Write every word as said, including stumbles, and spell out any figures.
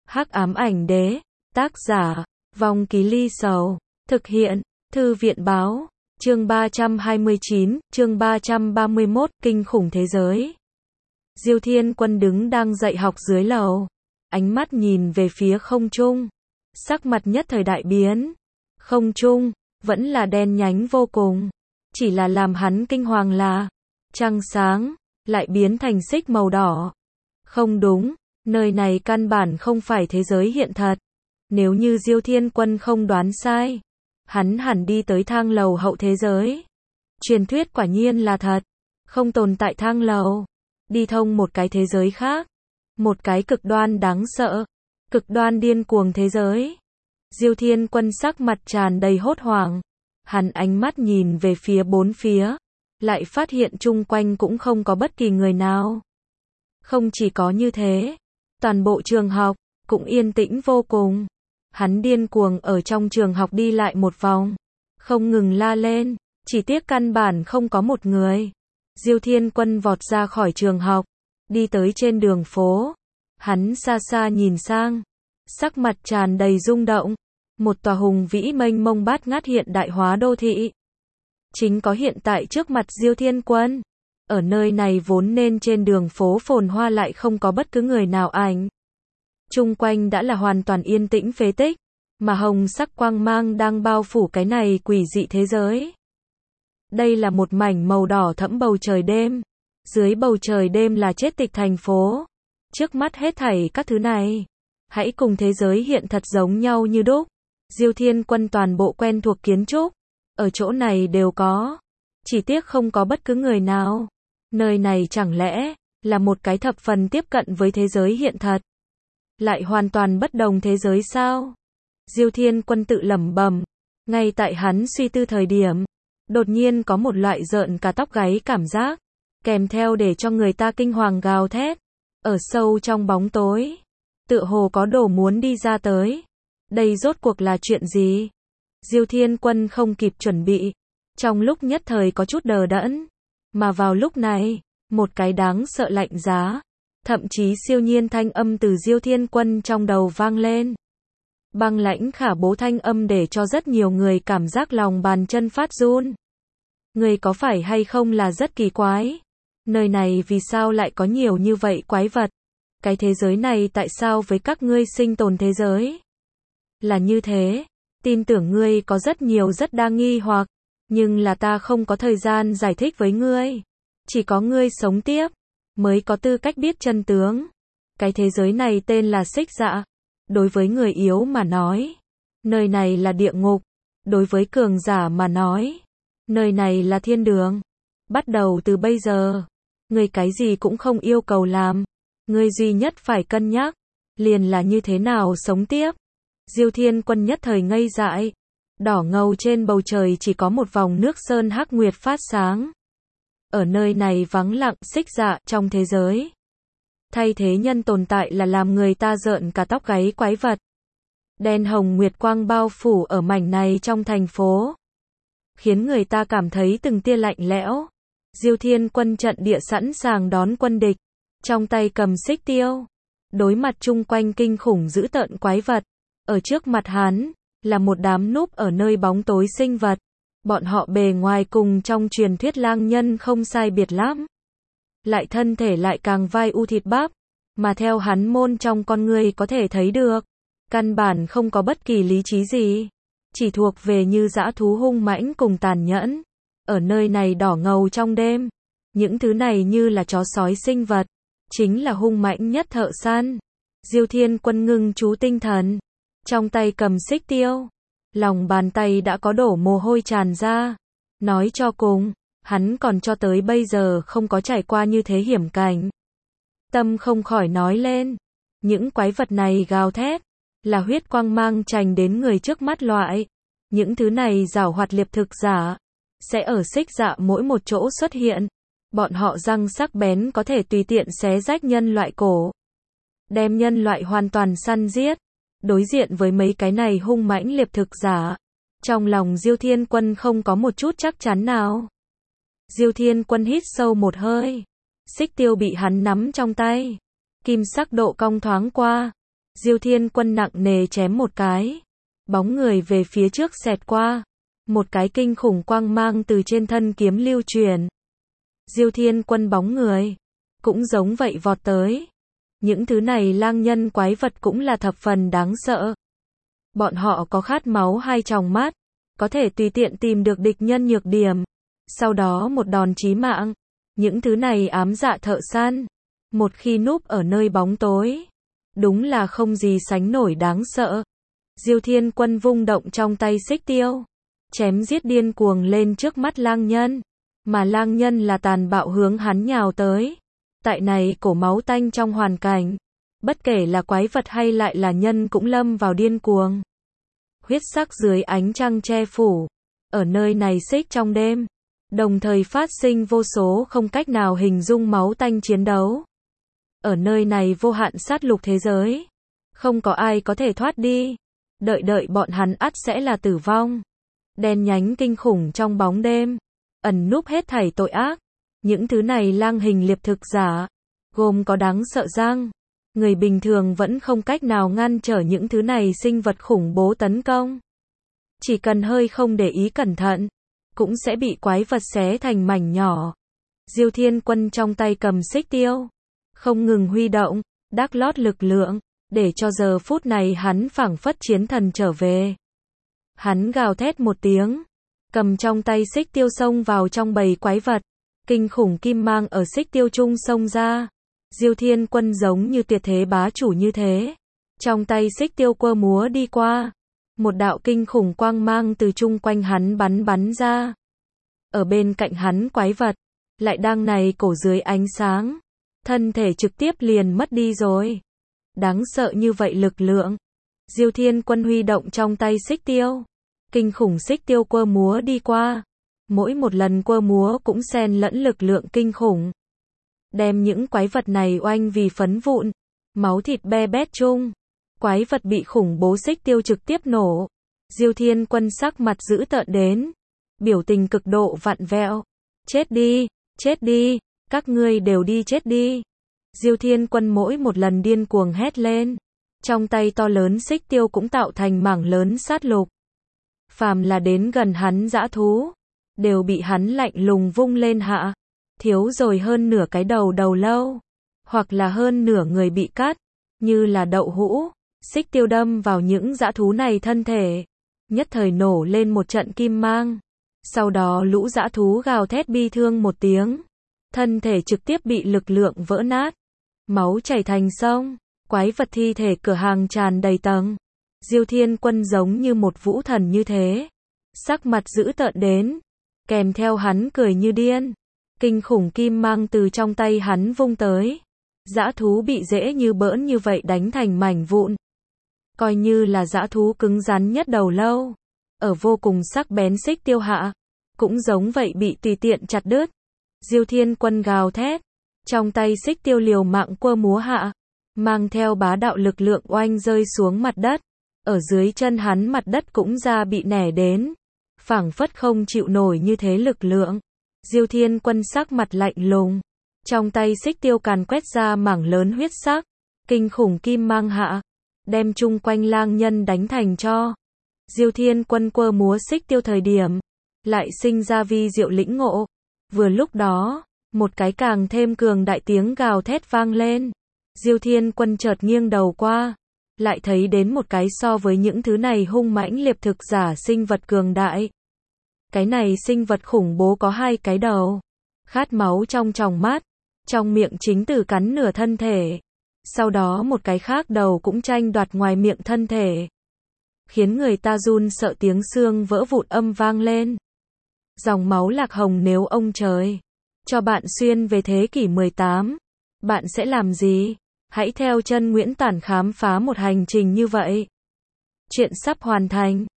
Hắc ám ảnh đế, tác giả, Vong Ký Ly Sầu, thực hiện, Thư viện báo, chương ba trăm hai mươi chín, chương ba trăm ba mươi mốt, kinh khủng thế giới. Diêu Thiên Quân đứng đang dạy học dưới lầu, ánh mắt nhìn về phía không trung, sắc mặt nhất thời đại biến. Không trung, vẫn là đen nhánh vô cùng, chỉ là làm hắn kinh hoàng là, trăng sáng, lại biến thành xích màu đỏ. Không đúng, nơi này căn bản không phải thế giới hiện thật. Nếu như Diêu Thiên Quân không đoán sai, hắn hẳn đi tới thang lầu hậu thế giới. Truyền thuyết quả nhiên là thật, không tồn tại thang lầu, đi thông một cái thế giới khác, một cái cực đoan đáng sợ, cực đoan điên cuồng thế giới. Diêu Thiên Quân sắc mặt tràn đầy hốt hoảng, hắn ánh mắt nhìn về phía bốn phía, lại phát hiện chung quanh cũng không có bất kỳ người nào. Không chỉ có như thế, toàn bộ trường học cũng yên tĩnh vô cùng. Hắn điên cuồng ở trong trường học đi lại một vòng, không ngừng la lên, chỉ tiếc căn bản không có một người. Diêu Thiên Quân vọt ra khỏi trường học, đi tới trên đường phố. Hắn xa xa nhìn sang, sắc mặt tràn đầy rung động. Một tòa hùng vĩ mênh mông bát ngát hiện đại hóa đô thị chính có hiện tại trước mặt Diêu Thiên Quân. Ở nơi này vốn nên trên đường phố phồn hoa lại không có bất cứ người nào ảnh. Chung quanh đã là hoàn toàn yên tĩnh phế tích, mà hồng sắc quang mang đang bao phủ cái này quỷ dị thế giới. Đây là một mảnh màu đỏ thẫm bầu trời đêm. Dưới bầu trời đêm là chết tịch thành phố. Trước mắt hết thảy các thứ này, hãy cùng thế giới hiện thật giống nhau như đúc. Diêu Thiên Quân toàn bộ quen thuộc kiến trúc, ở chỗ này đều có, chỉ tiếc không có bất cứ người nào. Nơi này chẳng lẽ là một cái thập phần tiếp cận với thế giới hiện thật, lại hoàn toàn bất đồng thế giới sao? Diêu Thiên Quân tự lẩm bẩm. Ngay tại hắn suy tư thời điểm, đột nhiên có một loại rợn cả tóc gáy cảm giác, kèm theo để cho người ta kinh hoàng gào thét. Ở sâu trong bóng tối, tựa hồ có đồ muốn đi ra tới. Đây rốt cuộc là chuyện gì? Diêu Thiên Quân không kịp chuẩn bị, trong lúc nhất thời có chút đờ đẫn. Mà vào lúc này, một cái đáng sợ lạnh giá, thậm chí siêu nhiên thanh âm từ Diêu Thiên Quân trong đầu vang lên. Băng lãnh khả bố thanh âm để cho rất nhiều người cảm giác lòng bàn chân phát run. Người có phải hay không là rất kỳ quái? Nơi này vì sao lại có nhiều như vậy quái vật? Cái thế giới này tại sao với các ngươi sinh tồn thế giới là như thế? Tin tưởng ngươi có rất nhiều rất đa nghi hoặc, nhưng là ta không có thời gian giải thích với ngươi. Chỉ có ngươi sống tiếp mới có tư cách biết chân tướng. Cái thế giới này tên là Xích Dạ. Đối với người yếu mà nói, nơi này là địa ngục. Đối với cường giả mà nói, nơi này là thiên đường. Bắt đầu từ bây giờ, ngươi cái gì cũng không yêu cầu làm. Ngươi duy nhất phải cân nhắc, liền là như thế nào sống tiếp. Diêu Thiên Quân nhất thời ngây dại. Đỏ ngầu trên bầu trời chỉ có một vòng nước sơn hắc nguyệt phát sáng. Ở nơi này vắng lặng xích dạ trong thế giới. Thay thế nhân tồn tại là làm người ta rợn cả tóc gáy quái vật. Đen hồng nguyệt quang bao phủ ở mảnh này trong thành phố, khiến người ta cảm thấy từng tia lạnh lẽo. Diêu Thiên Quân trận địa sẵn sàng đón quân địch, trong tay cầm xích tiêu, đối mặt chung quanh kinh khủng dữ tợn quái vật. Ở trước mặt hắn, là một đám núp ở nơi bóng tối sinh vật. Bọn họ bề ngoài cùng trong truyền thuyết lang nhân không sai biệt lắm. Lại thân thể lại càng vai u thịt bắp, mà theo hắn môn trong con người có thể thấy được, căn bản không có bất kỳ lý trí gì, chỉ thuộc về như dã thú hung mãnh cùng tàn nhẫn. Ở nơi này đỏ ngầu trong đêm, những thứ này như là chó sói sinh vật, chính là hung mãnh nhất thợ săn. Diêu Thiên Quân ngưng chú tinh thần, trong tay cầm xích tiêu, lòng bàn tay đã có đổ mồ hôi tràn ra. Nói cho cùng, hắn còn cho tới bây giờ không có trải qua như thế hiểm cảnh. Tâm không khỏi nói lên, những quái vật này gào thét, là huyết quang mang chành đến người trước mắt loại. Những thứ này giảo hoạt liệp thực giả, sẽ ở xích dạ mỗi một chỗ xuất hiện. Bọn họ răng sắc bén có thể tùy tiện xé rách nhân loại cổ, đem nhân loại hoàn toàn săn giết. Đối diện với mấy cái này hung mãnh liệp thực giả, trong lòng Diêu Thiên Quân không có một chút chắc chắn nào. Diêu Thiên Quân hít sâu một hơi, xích tiêu bị hắn nắm trong tay, kim sắc độ cong thoáng qua. Diêu Thiên Quân nặng nề chém một cái. Bóng người về phía trước xẹt qua. Một cái kinh khủng quang mang từ trên thân kiếm lưu truyền. Diêu Thiên Quân bóng người. Cũng giống vậy vọt tới. Những thứ này lang nhân quái vật cũng là thập phần đáng sợ. Bọn họ có khát máu hai tròng mắt. Có thể tùy tiện tìm được địch nhân nhược điểm. Sau đó một đòn chí mạng. Những thứ này ám dạ thợ săn. Một khi núp ở nơi bóng tối. Đúng là không gì sánh nổi đáng sợ. Diêu Thiên Quân vung động trong tay xích tiêu. Chém giết điên cuồng lên trước mắt lang nhân. Mà lang nhân là tàn bạo hướng hắn nhào tới. Tại này cổ máu tanh trong hoàn cảnh. Bất kể là quái vật hay lại là nhân cũng lâm vào điên cuồng. Huyết sắc dưới ánh trăng che phủ. Ở nơi này xích trong đêm. Đồng thời phát sinh vô số không cách nào hình dung máu tanh chiến đấu. Ở nơi này vô hạn sát lục thế giới. Không có ai có thể thoát đi. Đợi đợi bọn hắn ắt sẽ là tử vong. Đen nhánh kinh khủng trong bóng đêm. Ẩn núp hết thảy tội ác. Những thứ này lang hình liệp thực giả. Gồm có đáng sợ răng. Người bình thường vẫn không cách nào ngăn trở những thứ này sinh vật khủng bố tấn công. Chỉ cần hơi không để ý cẩn thận. Cũng sẽ bị quái vật xé thành mảnh nhỏ. Diêu Thiên Quân trong tay cầm xích tiêu. Không ngừng huy động. Đắc lót lực lượng. Để cho giờ phút này hắn phảng phất chiến thần trở về. Hắn gào thét một tiếng. Cầm trong tay xích tiêu xông vào trong bầy quái vật. Kinh khủng kim mang ở xích tiêu trung xông ra. Diêu Thiên Quân giống như tuyệt thế bá chủ như thế. Trong tay xích tiêu quơ múa đi qua. Một đạo kinh khủng quang mang từ chung quanh hắn bắn bắn ra. Ở bên cạnh hắn quái vật. Lại đang này cổ dưới ánh sáng. Thân thể trực tiếp liền mất đi rồi. Đáng sợ như vậy lực lượng. Diêu Thiên Quân huy động trong tay xích tiêu. Kinh khủng xích tiêu quơ múa đi qua. Mỗi một lần quơ múa cũng xen lẫn lực lượng kinh khủng. Đem những quái vật này oanh vì phấn vụn. Máu thịt be bét chung. Quái vật bị khủng bố xích tiêu trực tiếp nổ. Diêu Thiên Quân sắc mặt dữ tợn đến. Biểu tình cực độ vặn vẹo. Chết đi, chết đi, các ngươi đều đi chết đi. Diêu Thiên Quân mỗi một lần điên cuồng hét lên. Trong tay to lớn xích tiêu cũng tạo thành mảng lớn sát lục. Phàm là đến gần hắn dã thú. Đều bị hắn lạnh lùng vung lên hạ. Thiếu rồi hơn nửa cái đầu đầu lâu. Hoặc là hơn nửa người bị cắt. Như là đậu hũ. Xích tiêu đâm vào những dã thú này thân thể. Nhất thời nổ lên một trận kim mang. Sau đó lũ dã thú gào thét bi thương một tiếng. Thân thể trực tiếp bị lực lượng vỡ nát. Máu chảy thành sông. Quái vật thi thể cửa hàng tràn đầy tầng. Diêu Thiên Quân giống như một vũ thần như thế. Sắc mặt dữ tợn đến. Kèm theo hắn cười như điên. Kinh khủng kim mang từ trong tay hắn vung tới. Dã thú bị dễ như bỡn như vậy đánh thành mảnh vụn. Coi như là dã thú cứng rắn nhất đầu lâu. Ở vô cùng sắc bén xích tiêu hạ. Cũng giống vậy bị tùy tiện chặt đứt. Diêu Thiên Quân gào thét. Trong tay xích tiêu liều mạng quơ múa hạ. Mang theo bá đạo lực lượng oanh rơi xuống mặt đất. Ở dưới chân hắn mặt đất cũng ra bị nẻ đến. Phảng phất không chịu nổi như thế lực lượng. Diêu Thiên Quân sắc mặt lạnh lùng. Trong tay xích tiêu càn quét ra mảng lớn huyết sắc. Kinh khủng kim mang hạ. Đem chung quanh lang nhân đánh thành cho. Diêu Thiên Quân quơ múa xích tiêu thời điểm. Lại sinh ra vi diệu lĩnh ngộ. Vừa lúc đó. Một cái càng thêm cường đại tiếng gào thét vang lên. Diêu Thiên Quân chợt nghiêng đầu qua. Lại thấy đến một cái so với những thứ này hung mãnh liệp thực giả sinh vật cường đại. Cái này sinh vật khủng bố có hai cái đầu. Khát máu trong tròng mắt. Trong miệng chính tử cắn nửa thân thể. Sau đó một cái khác đầu cũng tranh đoạt ngoài miệng thân thể. Khiến người ta run sợ tiếng xương vỡ vụn âm vang lên. Dòng máu lạc hồng nếu ông trời cho bạn xuyên về thế kỷ mười tám. Bạn sẽ làm gì? Hãy theo chân Nguyễn Tản khám phá một hành trình như vậy. Chuyện sắp hoàn thành.